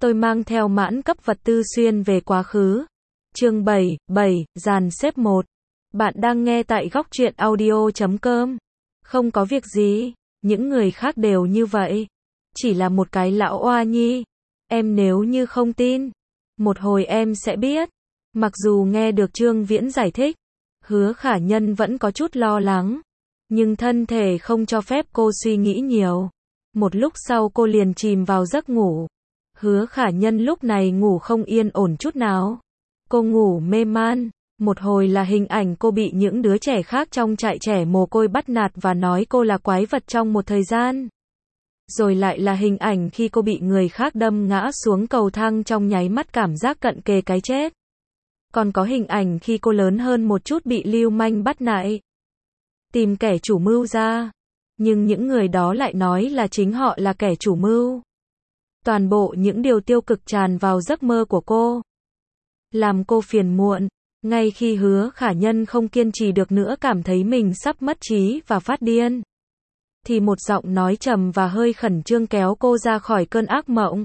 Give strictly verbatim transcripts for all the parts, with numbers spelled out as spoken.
Tôi mang theo mãn cấp vật tư xuyên về quá khứ. Chương bảy, bảy, dàn xếp một. Bạn đang nghe tại góc truyện audio chấm com. Không có việc gì, những người khác đều như vậy. Chỉ là một cái lão oa nhi. Em nếu như không tin, một hồi em sẽ biết. Mặc dù nghe được Trương Viễn giải thích, Hứa Khả Nhân vẫn có chút lo lắng. Nhưng thân thể không cho phép cô suy nghĩ nhiều. Một lúc sau cô liền chìm vào giấc ngủ. Hứa Khả Nhân lúc này ngủ không yên ổn chút nào. Cô ngủ mê man. Một hồi là hình ảnh cô bị những đứa trẻ khác trong trại trẻ mồ côi bắt nạt và nói cô là quái vật trong một thời gian. Rồi lại là hình ảnh khi cô bị người khác đâm ngã xuống cầu thang trong nháy mắt cảm giác cận kề cái chết. Còn có hình ảnh khi cô lớn hơn một chút bị lưu manh bắt nạt. Tìm kẻ chủ mưu ra. Nhưng những người đó lại nói là chính họ là kẻ chủ mưu. Toàn bộ những điều tiêu cực tràn vào giấc mơ của cô. Làm cô phiền muộn. Ngay khi Hứa Khả Nhân không kiên trì được nữa cảm thấy mình sắp mất trí và phát điên. Thì một giọng nói trầm và hơi khẩn trương kéo cô ra khỏi cơn ác mộng.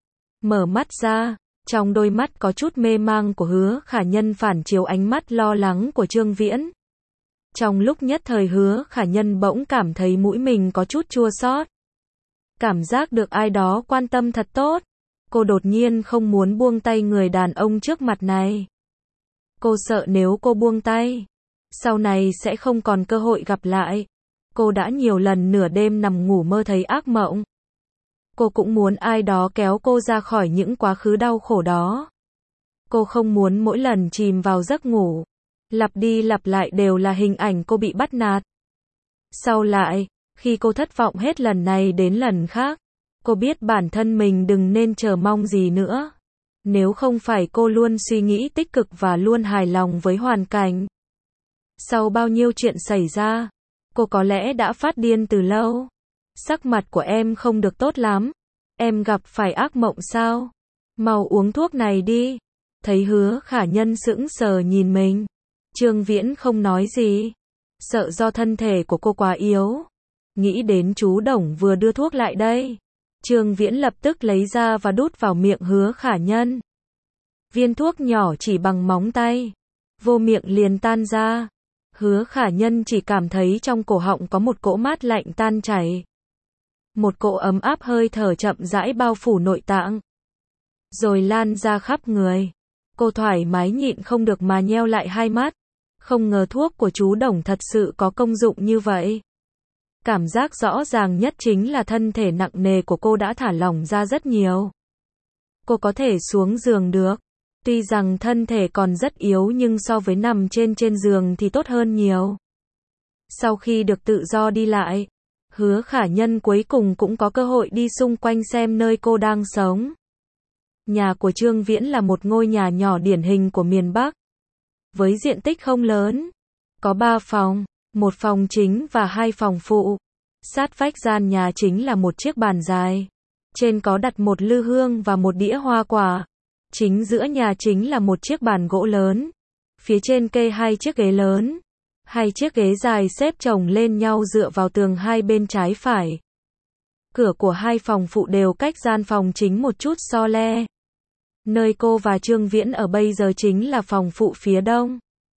Mở mắt ra, trong đôi mắt có chút mê mang của Hứa Khả Nhân phản chiếu ánh mắt lo lắng của Trương Viễn. Trong lúc nhất thời Hứa Khả Nhân bỗng cảm thấy mũi mình có chút chua xót. Cảm giác được ai đó quan tâm thật tốt. Cô đột nhiên không muốn buông tay người đàn ông trước mặt này. Cô sợ nếu cô buông tay, sau này sẽ không còn cơ hội gặp lại. Cô đã nhiều lần nửa đêm nằm ngủ mơ thấy ác mộng. Cô cũng muốn ai đó kéo cô ra khỏi những quá khứ đau khổ đó. Cô không muốn mỗi lần chìm vào giấc ngủ, lặp đi lặp lại đều là hình ảnh cô bị bắt nạt. Sau lại, khi cô thất vọng hết lần này đến lần khác, cô biết bản thân mình đừng nên chờ mong gì nữa. Nếu không phải cô luôn suy nghĩ tích cực và luôn hài lòng với hoàn cảnh. Sau bao nhiêu chuyện xảy ra, cô có lẽ đã phát điên từ lâu. Sắc mặt của em không được tốt lắm. Em gặp phải ác mộng sao? Mau uống thuốc này đi. Thấy Hứa Khả Nhân sững sờ nhìn mình. Trương Viễn không nói gì. Sợ do thân thể của cô quá yếu. Nghĩ đến chú Đồng vừa đưa thuốc lại đây. Trương Viễn lập tức lấy ra và đút vào miệng Hứa Khả Nhân. Viên thuốc nhỏ chỉ bằng móng tay. Vô miệng liền tan ra. Hứa Khả Nhân chỉ cảm thấy trong cổ họng có một cỗ mát lạnh tan chảy. Một cỗ ấm áp hơi thở chậm rãi bao phủ nội tạng. Rồi lan ra khắp người. Cô thoải mái nhịn không được mà nheo lại hai mắt. Không ngờ thuốc của chú Đồng thật sự có công dụng như vậy. Cảm giác rõ ràng nhất chính là thân thể nặng nề của cô đã thả lỏng ra rất nhiều. Cô có thể xuống giường được. Tuy rằng thân thể còn rất yếu nhưng so với nằm trên trên giường thì tốt hơn nhiều. Sau khi được tự do đi lại, Hứa Khả Nhân cuối cùng cũng có cơ hội đi xung quanh xem nơi cô đang sống. Nhà của Trương Viễn là một ngôi nhà nhỏ điển hình của miền Bắc. Với diện tích không lớn. Có ba phòng, một phòng chính và hai phòng phụ. Sát vách gian nhà chính là một chiếc bàn dài. Trên có đặt một lư hương và một đĩa hoa quả. Chính giữa nhà chính là một chiếc bàn gỗ lớn. Phía trên kê hai chiếc ghế lớn. Hai chiếc ghế dài xếp chồng lên nhau dựa vào tường hai bên trái phải. Cửa của hai phòng phụ đều cách gian phòng chính một chút so le. Nơi cô và Trương Viễn ở bây giờ chính là phòng phụ phía đông.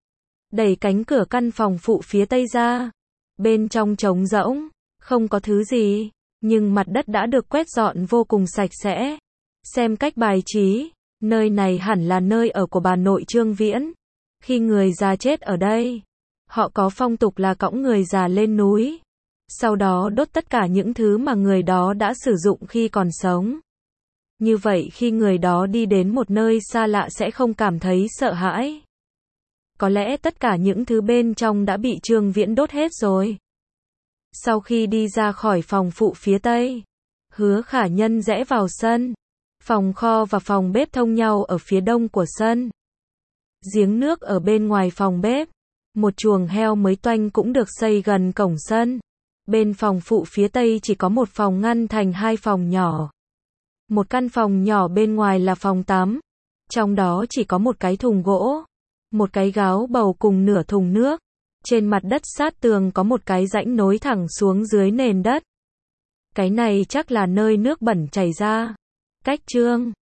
Đẩy cánh cửa căn phòng phụ phía tây ra. Bên trong trống rỗng, không có thứ gì. Nhưng mặt đất đã được quét dọn vô cùng sạch sẽ. Xem cách bài trí. Nơi này hẳn là nơi ở của bà nội Trương Viễn. Khi người già chết ở đây, họ có phong tục là cõng người già lên núi. Sau đó đốt tất cả những thứ mà người đó đã sử dụng khi còn sống. Như vậy khi người đó đi đến một nơi xa lạ sẽ không cảm thấy sợ hãi. Có lẽ tất cả những thứ bên trong đã bị Trương Viễn đốt hết rồi. Sau khi đi ra khỏi phòng phụ phía tây, Hứa Khả Nhân rẽ vào sân. Phòng kho và phòng bếp thông nhau ở phía đông của sân. Giếng nước ở bên ngoài phòng bếp. Một chuồng heo mới toanh cũng được xây gần cổng sân. Bên phòng phụ phía tây chỉ có một phòng ngăn thành hai phòng nhỏ. Một căn phòng nhỏ bên ngoài là phòng tắm. Trong đó chỉ có một cái thùng gỗ. Một cái gáo bầu cùng nửa thùng nước. Trên mặt đất sát tường có một cái rãnh nối thẳng xuống dưới nền đất. Cái này chắc là nơi nước bẩn chảy ra. Cách Trương